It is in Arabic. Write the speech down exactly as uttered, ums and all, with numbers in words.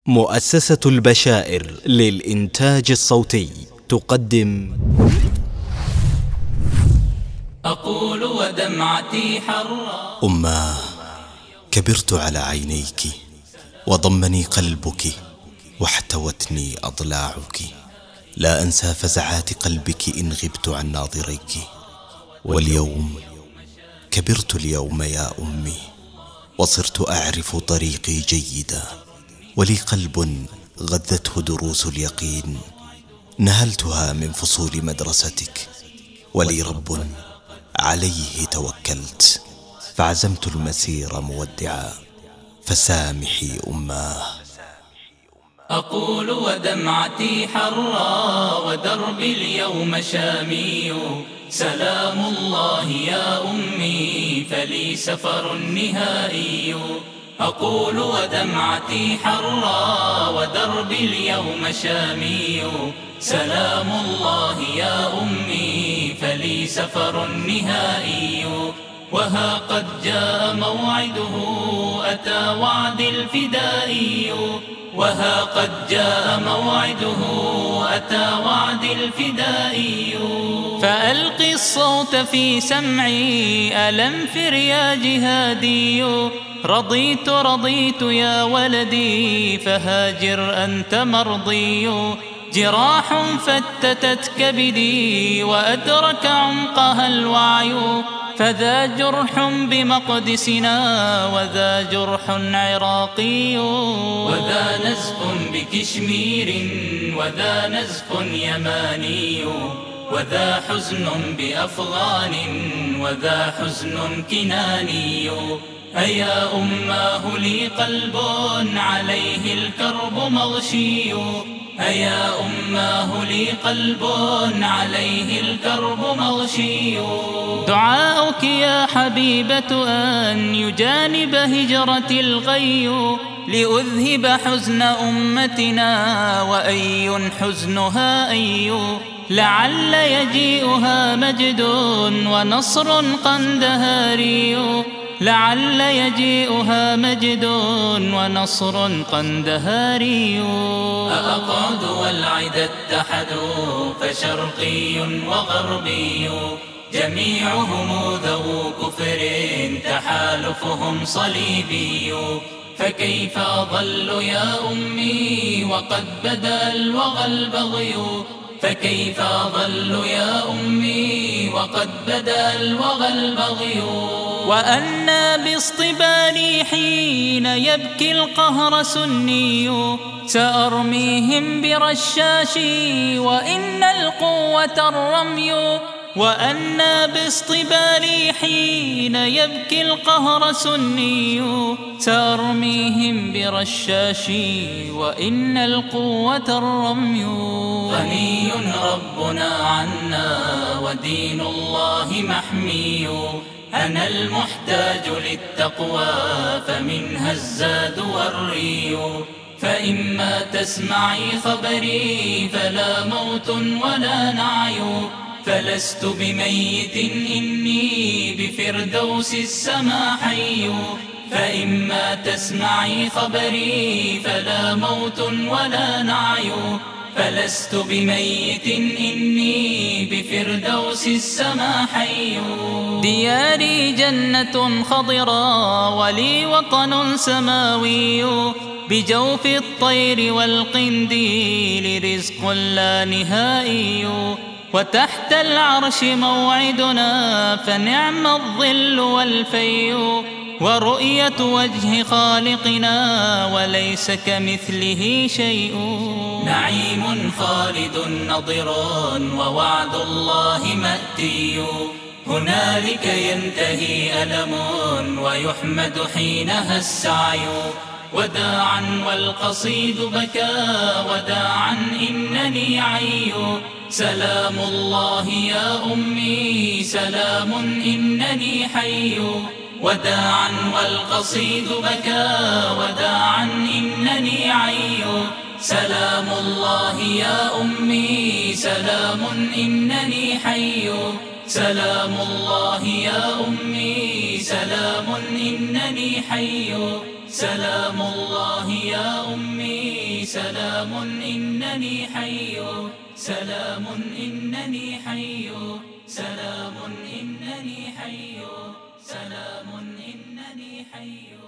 مؤسسة البشائر للإنتاج الصوتي تقدم. أقول ودمعتي حرا أماه، كبرت على عينيك وضمني قلبك واحتوتني أضلاعك. لا أنسى فزعات قلبك إن غبت عن ناظريك. واليوم كبرت اليوم يا أمي، وصرت أعرف طريقي جيدا، ولي قلب غذته دروس اليقين نهلتها من فصول مدرستك، ولي رب عليه توكلت فعزمت المسير مودعا، فسامحي أماه. أقول ودمعتي حرا ودربي اليوم شامي، سلام الله يا أمي فلي سفر نهائي. أقول ودمعتي حرا ودربي اليوم شامي، سلام الله يا أمي فلي سفر نهائي. وها قد جاء موعده أتى وعد الفدائي، وها قد جاء موعده أتى وعد الفدائي. فألقي الصوت في سمعي ألم فر يا جهادي، رضيت رضيت يا ولدي فهاجر أنت مرضي. جراح فتتت كبدي وأدرك عمقها الوعي، فذا جرح بمقدسنا وذا جرح عراقي. وذا نزف بكشمير وذا نزف يماني، وذا حزن بأفغان وذا حزن كناني. أيا أماه لي قلب عليه الكرب مغشي، أيا أماه لي قلب عليه الكرب مغشي. دعاؤك يا حبيبة أن يجانب هجرة الغي، لأذهب حزن أمتنا وأي حزنها أي. لعل يجيئها مجد ونصر قندهاري، لعل يجيئها مجد ونصر قندهاري. أأقعد والعدا اتحدوا فشرقي وغربي، جميعهم ذو كفر تحالفهم صليبي. فكيف أظل يا أمي وقد بدا الوغى البغي، فكيف أظل يا أمي وقد بدا الوغى البغي. وأنا باصطباري حين يبكي القهر سني، سأرميهم برشاشي وإن القوة الرمي. وأنا باصطباري حين يبكي القهر سني، سأرميهم برشاشي وإن القوة الرمي. غني ربنا عنا ودين الله محمي، أنا المحتاج للتقوى فمنها الزاد والري. فإما تسمعي خبري فلا موت ولا نعي، فلست بميت إني بفردوس السما حي. فإما تسمعي خبري فلا موت ولا نعي، فلست بميت إني بفردوس السما حي. دياري جنة خضراء ولي وطن سماوي، بجوف الطير والقنديل رزق لا نهائي. وتحت العرش موعدنا فنعم الظل والفي، ورؤية وجه خالقنا وليس كمثله شيء. نعيم خالد نضر ووعد الله مأتي، هنالك ينتهي ألم ويحمد حينها السعي. وداعا والقصيد بكى وداعا إنني عي، سلام الله يا أمي سلام إنني حي. وداعا والقصيد بكى وداعا إنني عي، سلام الله يا أمي سلام إنني حي. سلام الله يا أمي سلام إنني حي. سلام الله يا أمي سلام إنني حي، سلام إنني حي، سلام إنني حي، سلام إنني حي.